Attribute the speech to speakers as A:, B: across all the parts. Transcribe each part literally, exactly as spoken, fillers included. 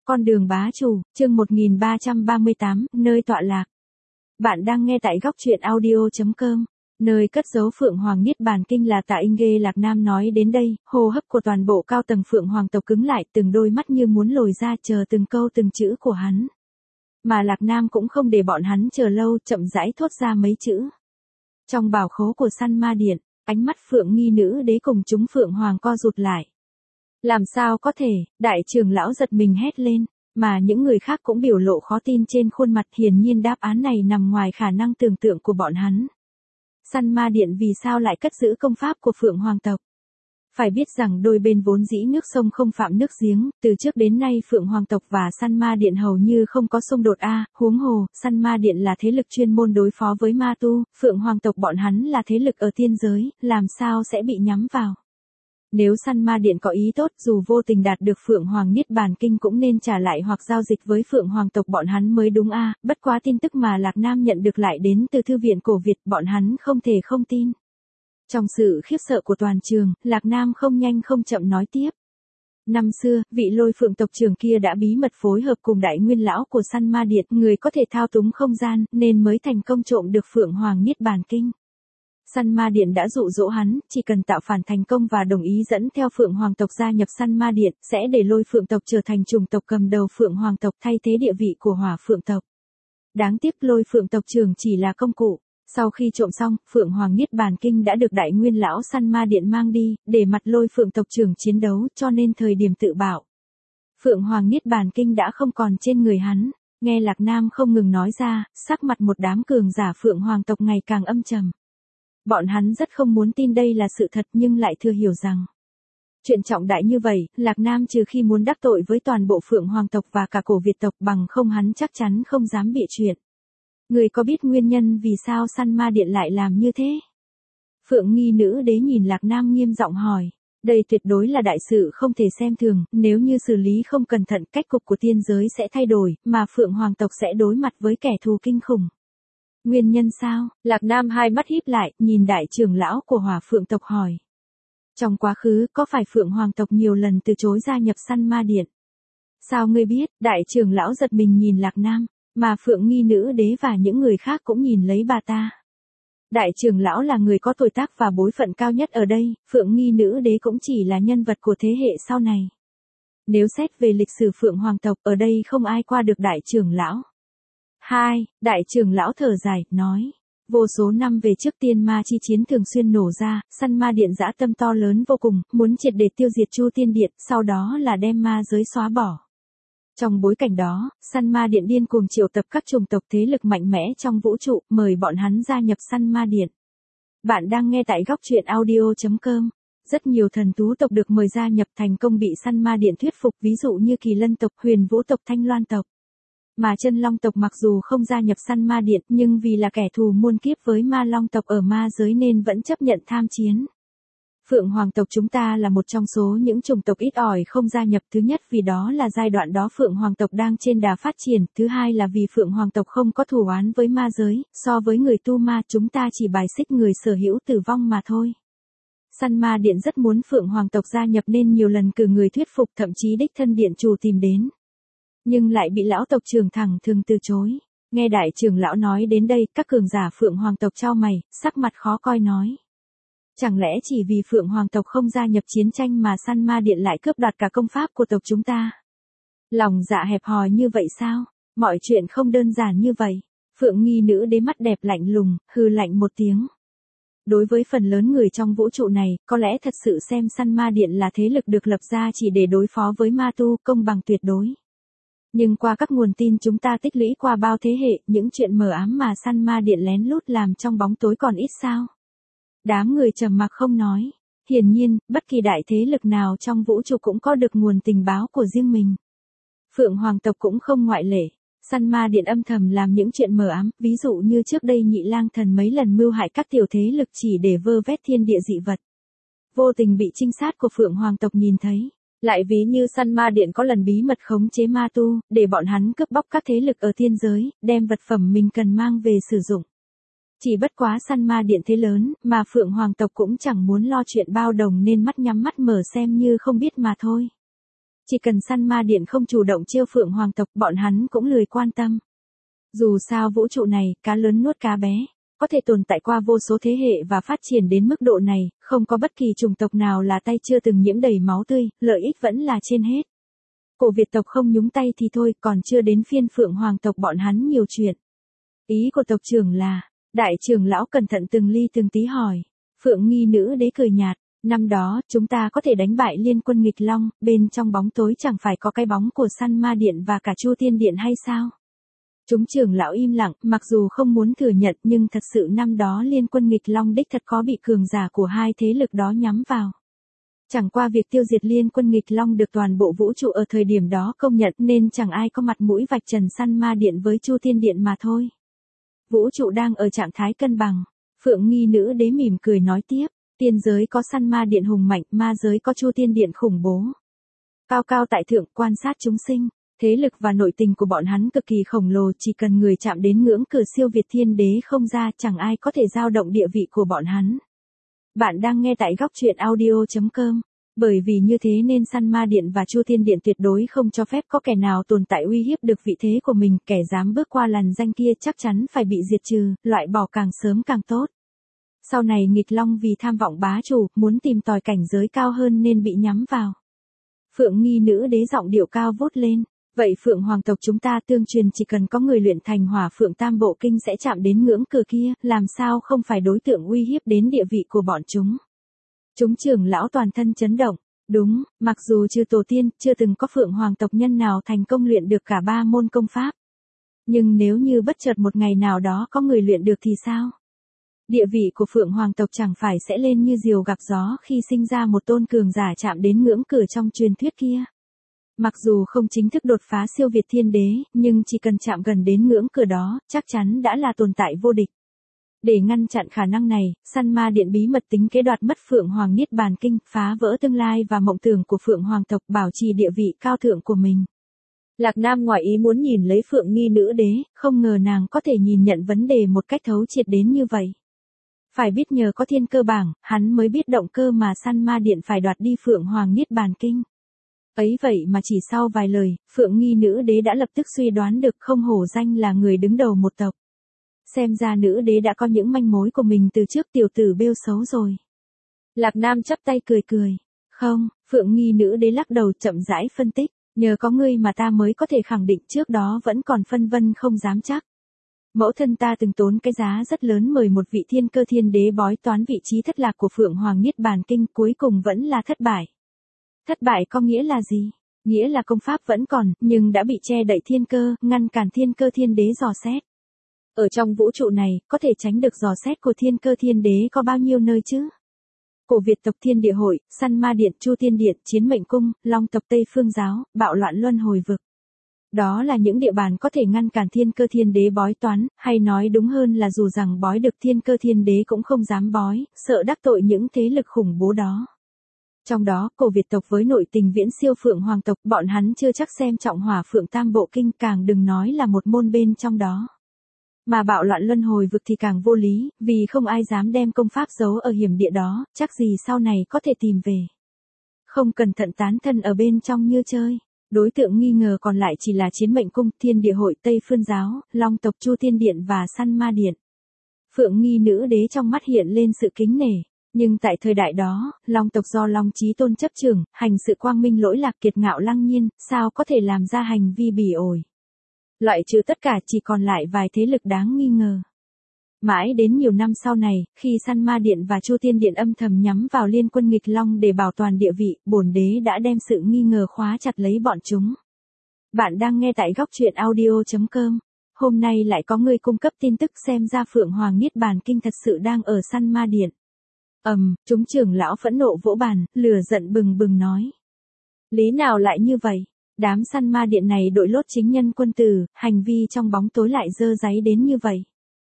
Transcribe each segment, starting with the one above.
A: Con đường bá chủ, chương một nghìn ba trăm ba mươi tám, nơi tọa lạc. Bạn đang nghe tại góc truyện audio chấm com, nơi cất giấu Phượng Hoàng Niết Bàn Kinh là Tạ Inh Ghê Lạc Nam nói đến đây, hô hấp của toàn bộ cao tầng Phượng Hoàng tộc cứng lại, từng đôi mắt như muốn lồi ra chờ từng câu từng chữ của hắn. Mà Lạc Nam cũng không để bọn hắn chờ lâu, chậm rãi thốt ra mấy chữ. Trong bảo khố của Săn Ma Điện, ánh mắt Phượng Nghi Nữ Đế cùng chúng Phượng Hoàng co rụt lại. Làm sao có thể, đại trưởng lão giật mình hét lên, mà những người khác cũng biểu lộ khó tin trên khuôn mặt, hiển nhiên đáp án này nằm ngoài khả năng tưởng tượng của bọn hắn. Săn Ma Điện vì sao lại cất giữ công pháp của Phượng Hoàng tộc? Phải biết rằng đôi bên vốn dĩ nước sông không phạm nước giếng, từ trước đến nay Phượng Hoàng tộc và Săn Ma Điện hầu như không có xung đột a, huống hồ, Săn Ma Điện là thế lực chuyên môn đối phó với ma tu, Phượng Hoàng tộc bọn hắn là thế lực ở tiên giới, làm sao sẽ bị nhắm vào? Nếu Săn Ma Điện có ý tốt, dù vô tình đạt được Phượng Hoàng Niết Bàn Kinh cũng nên trả lại hoặc giao dịch với Phượng Hoàng tộc bọn hắn mới đúng a, bất quá tin tức mà Lạc Nam nhận được lại đến từ thư viện cổ Việt, bọn hắn không thể không tin. Trong sự khiếp sợ của toàn trường, Lạc Nam không nhanh không chậm nói tiếp. Năm xưa, vị Lôi Phượng tộc trưởng kia đã bí mật phối hợp cùng đại nguyên lão của Săn Ma Điện, người có thể thao túng không gian, nên mới thành công trộm được Phượng Hoàng Niết Bàn Kinh. Săn Ma Điện đã dụ dỗ hắn, chỉ cần tạo phản thành công và đồng ý dẫn theo Phượng Hoàng tộc gia nhập Săn Ma Điện, sẽ để Lôi Phượng tộc trở thành chủng tộc cầm đầu Phượng Hoàng tộc, thay thế địa vị của Hỏa Phượng tộc. Đáng tiếc Lôi Phượng tộc trưởng chỉ là công cụ. Sau khi trộm xong, Phượng Hoàng Niết Bàn Kinh đã được đại nguyên lão Săn Ma Điện mang đi, để mặt Lôi Phượng tộc trưởng chiến đấu, cho nên thời điểm tự bạo. Phượng Hoàng Niết Bàn Kinh đã không còn trên người hắn. Nghe Lạc Nam không ngừng nói ra, sắc mặt một đám cường giả Phượng Hoàng tộc ngày càng âm trầm. Bọn hắn rất không muốn tin đây là sự thật, nhưng lại thừa hiểu rằng chuyện trọng đại như vậy, Lạc Nam trừ khi muốn đắc tội với toàn bộ Phượng Hoàng tộc và cả cổ Việt tộc, bằng không hắn chắc chắn không dám bịa chuyện. Người có biết nguyên nhân vì sao Săn Ma Điện lại làm như thế? Phượng Nghi Nữ Đế nhìn Lạc Nam nghiêm giọng hỏi. Đây tuyệt đối là đại sự không thể xem thường, nếu như xử lý không cẩn thận, cách cục của tiên giới sẽ thay đổi, mà Phượng Hoàng tộc sẽ đối mặt với kẻ thù kinh khủng. Nguyên nhân sao? Lạc Nam hai mắt híp lại, nhìn đại trưởng lão của Hỏa Phượng tộc hỏi. Trong quá khứ, có phải Phượng Hoàng tộc nhiều lần từ chối gia nhập Săn Ma Điện? Sao ngươi biết? Đại trưởng lão giật mình nhìn Lạc Nam, mà Phượng Nghi Nữ Đế và những người khác cũng nhìn lấy bà ta. Đại trưởng lão là người có tuổi tác và bối phận cao nhất ở đây, Phượng Nghi Nữ Đế cũng chỉ là nhân vật của thế hệ sau này. Nếu xét về lịch sử Phượng Hoàng tộc, ở đây không ai qua được đại trưởng lão. Hai, đại trưởng lão thở dài, nói. Vô số năm về trước tiên ma chi chiến thường xuyên nổ ra, Săn Ma Điện dã tâm to lớn vô cùng, muốn triệt để tiêu diệt Chu Tiên Điện, sau đó là đem ma giới xóa bỏ. Trong bối cảnh đó, Săn Ma Điện điên cuồng triệu tập các chủng tộc thế lực mạnh mẽ trong vũ trụ, mời bọn hắn gia nhập Săn Ma Điện. Bạn đang nghe tại góc truyện audio chấm com. Rất nhiều thần thú tộc được mời gia nhập thành công bị Săn Ma Điện thuyết phục, ví dụ như Kỳ Lân tộc, Huyền Vũ tộc, Thanh Loan tộc. Mà Chân Long tộc mặc dù không gia nhập Săn Ma Điện, nhưng vì là kẻ thù muôn kiếp với Ma Long tộc ở ma giới nên vẫn chấp nhận tham chiến. Phượng Hoàng tộc chúng ta là một trong số những chủng tộc ít ỏi không gia nhập, thứ nhất vì đó là giai đoạn đó Phượng Hoàng tộc đang trên đà phát triển, thứ hai là vì Phượng Hoàng tộc không có thù oán với ma giới, so với người tu ma chúng ta chỉ bài xích người sở hữu tử vong mà thôi. Săn Ma Điện rất muốn Phượng Hoàng tộc gia nhập nên nhiều lần cử người thuyết phục, thậm chí đích thân điện chủ tìm đến. Nhưng lại bị lão tộc trưởng thẳng thường từ chối. Nghe đại trưởng lão nói đến đây, các cường giả Phượng Hoàng tộc chau mày, sắc mặt khó coi nói. Chẳng lẽ chỉ vì Phượng Hoàng tộc không gia nhập chiến tranh mà Săn Ma Điện lại cướp đoạt cả công pháp của tộc chúng ta? Lòng dạ hẹp hòi như vậy sao? Mọi chuyện không đơn giản như vậy. Phượng Nghi Nữ Đế mắt đẹp lạnh lùng, hừ lạnh một tiếng. Đối với phần lớn người trong vũ trụ này, có lẽ thật sự xem Săn Ma Điện là thế lực được lập ra chỉ để đối phó với ma tu, công bằng tuyệt đối. Nhưng qua các nguồn tin chúng ta tích lũy qua bao thế hệ, những chuyện mờ ám mà Săn Ma Điện lén lút làm trong bóng tối còn ít sao? Đám người trầm mặc không nói. Hiển nhiên, bất kỳ đại thế lực nào trong vũ trụ cũng có được nguồn tình báo của riêng mình. Phượng Hoàng tộc cũng không ngoại lệ. Săn Ma Điện âm thầm làm những chuyện mờ ám, ví dụ như trước đây Nhị Lang Thần mấy lần mưu hại các tiểu thế lực chỉ để vơ vét thiên địa dị vật. Vô tình bị trinh sát của Phượng Hoàng tộc nhìn thấy. Lại ví như Săn Ma Điện có lần bí mật khống chế ma tu, để bọn hắn cướp bóc các thế lực ở thiên giới, đem vật phẩm mình cần mang về sử dụng. Chỉ bất quá Săn Ma Điện thế lớn, mà Phượng Hoàng tộc cũng chẳng muốn lo chuyện bao đồng nên mắt nhắm mắt mở xem như không biết mà thôi. Chỉ cần săn ma điện không chủ động chiêu phượng hoàng tộc, bọn hắn cũng lười quan tâm. Dù sao vũ trụ này, cá lớn nuốt cá bé, có thể tồn tại qua vô số thế hệ và phát triển đến mức độ này, không có bất kỳ chủng tộc nào là tay chưa từng nhiễm đầy máu tươi, lợi ích vẫn là trên hết. Cổ Việt tộc không nhúng tay thì thôi, còn chưa đến phiên phượng hoàng tộc bọn hắn nhiều chuyện. Ý của tộc trưởng là, đại trưởng lão cẩn thận từng ly từng tí hỏi. Phượng nghi nữ đế cười nhạt, năm đó, chúng ta có thể đánh bại liên quân nghịch long, bên trong bóng tối chẳng phải có cái bóng của săn ma điện và cả Chu Tiên Điện hay sao? Chúng trưởng lão im lặng, mặc dù không muốn thừa nhận nhưng thật sự năm đó liên quân nghịch long đích thật có bị cường giả của hai thế lực đó nhắm vào. Chẳng qua việc tiêu diệt liên quân nghịch long được toàn bộ vũ trụ ở thời điểm đó công nhận nên chẳng ai có mặt mũi vạch trần săn ma điện với Chu Tiên Điện mà thôi. Vũ trụ đang ở trạng thái cân bằng. Phượng nghi nữ đế mỉm cười nói tiếp, tiên giới có săn ma điện hùng mạnh, ma giới có Chu Tiên Điện khủng bố. Cao cao tại thượng quan sát chúng sinh, thế lực và nội tình của bọn hắn cực kỳ khổng lồ, chỉ cần người chạm đến ngưỡng cửa siêu việt thiên đế không ra, chẳng ai có thể dao động địa vị của bọn hắn. Bạn đang nghe tại góc truyện audio chấm com. Bởi vì như thế nên săn ma điện và Chu Tiên Điện tuyệt đối không cho phép có kẻ nào tồn tại uy hiếp được vị thế của mình, kẻ dám bước qua làn danh kia chắc chắn phải bị diệt trừ, loại bỏ càng sớm càng tốt. Sau này nghịch long vì tham vọng bá chủ, muốn tìm tòi cảnh giới cao hơn nên bị nhắm vào. Phượng nghi nữ đế giọng điệu cao vút lên, vậy Phượng hoàng tộc chúng ta tương truyền chỉ cần có người luyện thành hỏa Phượng Tam Bộ Kinh sẽ chạm đến ngưỡng cửa kia, làm sao không phải đối tượng uy hiếp đến địa vị của bọn chúng. Chúng trưởng lão toàn thân chấn động, đúng, mặc dù trừ tổ tiên, chưa từng có Phượng hoàng tộc nhân nào thành công luyện được cả ba môn công pháp. Nhưng nếu như bất chợt một ngày nào đó có người luyện được thì sao? Địa vị của Phượng hoàng tộc chẳng phải sẽ lên như diều gặp gió khi sinh ra một tôn cường giả chạm đến ngưỡng cửa trong truyền thuyết kia. Mặc dù không chính thức đột phá siêu việt thiên đế, nhưng chỉ cần chạm gần đến ngưỡng cửa đó, chắc chắn đã là tồn tại vô địch. Để ngăn chặn khả năng này, săn ma điện bí mật tính kế đoạt mất Phượng Hoàng Niết Bàn Kinh, phá vỡ tương lai và mộng tưởng của Phượng Hoàng tộc, bảo trì địa vị cao thượng của mình. Lạc Nam ngoài ý muốn nhìn lấy Phượng nghi nữ đế, không ngờ nàng có thể nhìn nhận vấn đề một cách thấu triệt đến như vậy. Phải biết nhờ có thiên cơ bảng, hắn mới biết động cơ mà săn ma điện phải đoạt đi Phượng Hoàng Niết Bàn Kinh. Ấy vậy mà chỉ sau vài lời, Phượng nghi nữ đế đã lập tức suy đoán được không hổ danh là người đứng đầu một tộc. Xem ra nữ đế đã có những manh mối của mình từ trước, tiểu tử bêu xấu rồi. Lạc Nam chắp tay cười cười. Không, Phượng nghi nữ đế lắc đầu chậm rãi phân tích, nhờ có ngươi mà ta mới có thể khẳng định, trước đó vẫn còn phân vân không dám chắc. Mẫu thân ta từng tốn cái giá rất lớn mời một vị thiên cơ thiên đế bói toán vị trí thất lạc của Phượng Hoàng Niết Bàn Kinh, cuối cùng vẫn là thất bại. Thất bại có nghĩa là gì? Nghĩa là công pháp vẫn còn, nhưng đã bị che đậy thiên cơ, ngăn cản thiên cơ thiên đế dò xét. Ở trong vũ trụ này, có thể tránh được dò xét của thiên cơ thiên đế có bao nhiêu nơi chứ? Cổ Việt tộc Thiên Địa Hội, Săn Ma Điện, Chu Tiên Điện, Chiến Mệnh Cung, Long tộc Tây Phương Giáo, Bạo Loạn Luân Hồi Vực. Đó là những địa bàn có thể ngăn cản thiên cơ thiên đế bói toán, hay nói đúng hơn là dù rằng bói được thiên cơ thiên đế cũng không dám bói, sợ đắc tội những thế lực khủng bố đó. Trong đó, cổ Việt tộc với nội tình viễn siêu Phượng Hoàng tộc, bọn hắn chưa chắc xem trọng hỏa Phượng Tam Bộ Kinh, càng đừng nói là một môn bên trong đó. Mà Bạo Loạn Luân Hồi Vực thì càng vô lý, vì không ai dám đem công pháp giấu ở hiểm địa đó, chắc gì sau này có thể tìm về. Không cẩn thận tán thân ở bên trong như chơi. Đối tượng nghi ngờ còn lại chỉ là Chiến Mệnh Cung, Thiên Địa Hội, Tây Phương Giáo, Long tộc Chu Tiên Điện và Săn Ma Điện. Phượng nghi nữ đế trong mắt hiện lên sự kính nể. Nhưng tại thời đại đó, Long tộc do Long Chí Tôn chấp trưởng, hành sự quang minh lỗi lạc, kiệt ngạo lăng nhiên, sao có thể làm ra hành vi bỉ ổi. Loại trừ tất cả chỉ còn lại vài thế lực đáng nghi ngờ. Mãi đến nhiều năm sau này, khi Săn Ma Điện và Chu Tiên Điện âm thầm nhắm vào liên quân nghịch long để bảo toàn địa vị, bổn đế đã đem sự nghi ngờ khóa chặt lấy bọn chúng. Bạn đang nghe tại góc truyện audio chấm com. Hôm nay lại có người cung cấp tin tức, xem ra Phượng Hoàng Niết Bàn Kinh thật sự đang ở Săn Ma Điện. Ầm, um, chúng trưởng lão phẫn nộ vỗ bàn, lửa giận bừng bừng nói. Lý nào lại như vậy? Đám Săn Ma Điện này đội lốt chính nhân quân tử, hành vi trong bóng tối lại dơ dáy đến như vậy.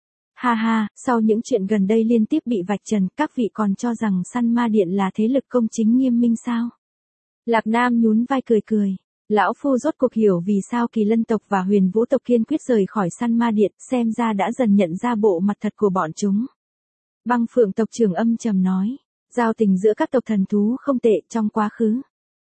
A: Ha ha, sau những chuyện gần đây liên tiếp bị vạch trần, các vị còn cho rằng Săn Ma Điện là thế lực công chính nghiêm minh sao? Lạc Nam nhún vai cười cười. Lão phu rốt cuộc hiểu vì sao Kỳ Lân tộc và Huyền Vũ tộc kiên quyết rời khỏi Săn Ma Điện, xem ra đã dần nhận ra bộ mặt thật của bọn chúng. Băng Phượng tộc trưởng âm trầm nói, giao tình giữa các tộc thần thú không tệ trong quá khứ.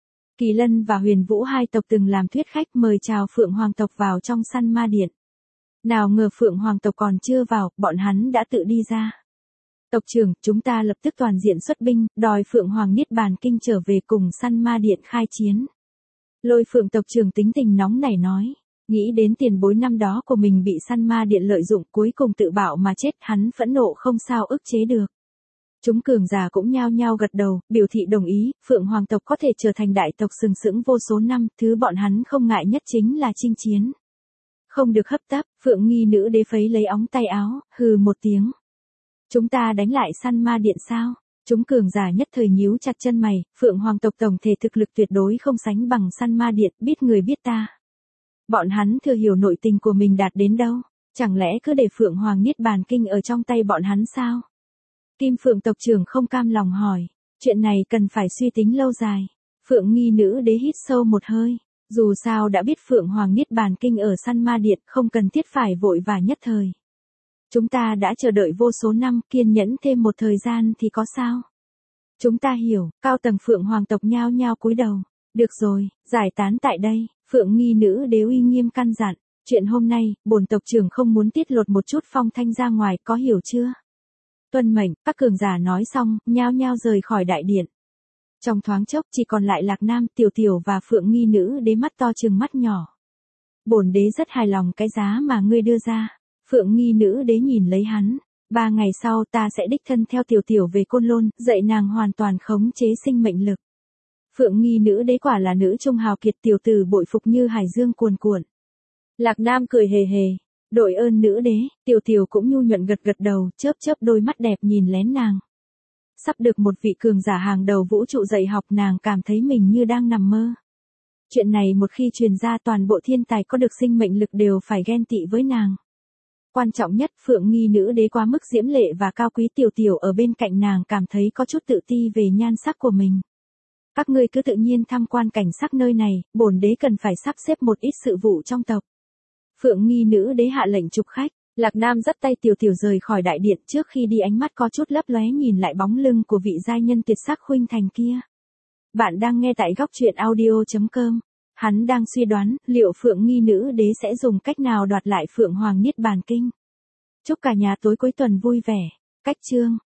A: Kỳ Lân và Huyền Vũ hai tộc từng làm thuyết khách mời chào Phượng Hoàng tộc vào trong Săn Ma Điện. Nào ngờ Phượng Hoàng tộc còn chưa vào, bọn hắn đã tự đi ra. Tộc trưởng, chúng ta lập tức toàn diện xuất binh, đòi Phượng Hoàng Niết Bàn Kinh trở về cùng Săn Ma Điện khai chiến. Lôi Phượng tộc trưởng tính tình nóng nảy nói. Nghĩ đến tiền bối năm đó của mình bị Săn Ma Điện lợi dụng cuối cùng tự bạo mà chết, hắn phẫn nộ không sao ức chế được. Chúng cường giả cũng nhao nhao gật đầu, biểu thị đồng ý, Phượng Hoàng tộc có thể trở thành đại tộc sừng sững vô số năm, thứ bọn hắn không ngại nhất chính là chinh chiến. Không được hấp tấp, Phượng Nghi nữ đế phấy lấy óng tay áo, hừ một tiếng. Chúng ta đánh lại Săn Ma Điện sao? Chúng cường giả nhất thời nhíu chặt chân mày, Phượng Hoàng tộc tổng thể thực lực tuyệt đối không sánh bằng Săn Ma Điện, biết người biết ta. Bọn hắn thừa hiểu nội tình của mình đạt đến đâu, chẳng lẽ cứ để Phượng Hoàng Niết Bàn Kinh ở trong tay bọn hắn sao? Kim Phượng tộc trưởng không cam lòng hỏi, chuyện này cần phải suy tính lâu dài. Phượng Nghi nữ đế hít sâu một hơi, dù sao đã biết Phượng Hoàng Niết Bàn Kinh ở Săn Ma Điện, không cần thiết phải vội và nhất thời. Chúng ta đã chờ đợi vô số năm, kiên nhẫn thêm một thời gian thì có sao? Chúng ta hiểu, cao tầng Phượng Hoàng tộc nhao nhao cúi đầu. Được rồi, giải tán tại đây, Phượng Nghi nữ đế uy nghiêm căn dặn, chuyện hôm nay, bổn tộc trưởng không muốn tiết lộ một chút phong thanh ra ngoài, có hiểu chưa? Tuân mệnh, các cường giả nói xong, nhao nhao rời khỏi đại điện. Trong thoáng chốc chỉ còn lại Lạc Nam, Tiểu Tiểu và Phượng Nghi nữ đế mắt to trừng mắt nhỏ. Bổn đế rất hài lòng cái giá mà ngươi đưa ra. Phượng Nghi nữ đế nhìn lấy hắn. Ba ngày sau ta sẽ đích thân theo Tiểu Tiểu về Côn Lôn, dạy nàng hoàn toàn khống chế sinh mệnh lực. Phượng Nghi nữ đế quả là nữ trung hào kiệt, tiểu tử bội phục như hải dương cuồn cuộn. Lạc Nam cười hề hề. Đội ơn nữ đế, Tiểu Tiểu cũng nhu nhuận gật gật đầu, chớp chớp đôi mắt đẹp nhìn lén nàng. Sắp được một vị cường giả hàng đầu vũ trụ dạy học, nàng cảm thấy mình như đang nằm mơ. Chuyện này một khi truyền ra, toàn bộ thiên tài có được sinh mệnh lực đều phải ghen tị với nàng. Quan trọng nhất, Phượng Nghi nữ đế quá mức diễm lệ và cao quý, Tiểu Tiểu ở bên cạnh nàng cảm thấy có chút tự ti về nhan sắc của mình. Các ngươi cứ tự nhiên tham quan cảnh sắc nơi này, bổn đế cần phải sắp xếp một ít sự vụ trong tộc. Phượng Nghi nữ đế hạ lệnh chụp khách. Lạc Nam dắt tay Tiểu Tiểu rời khỏi đại điện, trước khi đi ánh mắt có chút lấp lóe nhìn lại bóng lưng của vị giai nhân tuyệt sắc khuynh thành kia. Bạn đang nghe tại góc truyện audio chấm com. Hắn đang suy đoán, liệu Phượng Nghi nữ đế sẽ dùng cách nào đoạt lại Phượng Hoàng Niết Bàn Kinh. Chúc cả nhà tối cuối tuần vui vẻ. Cách chương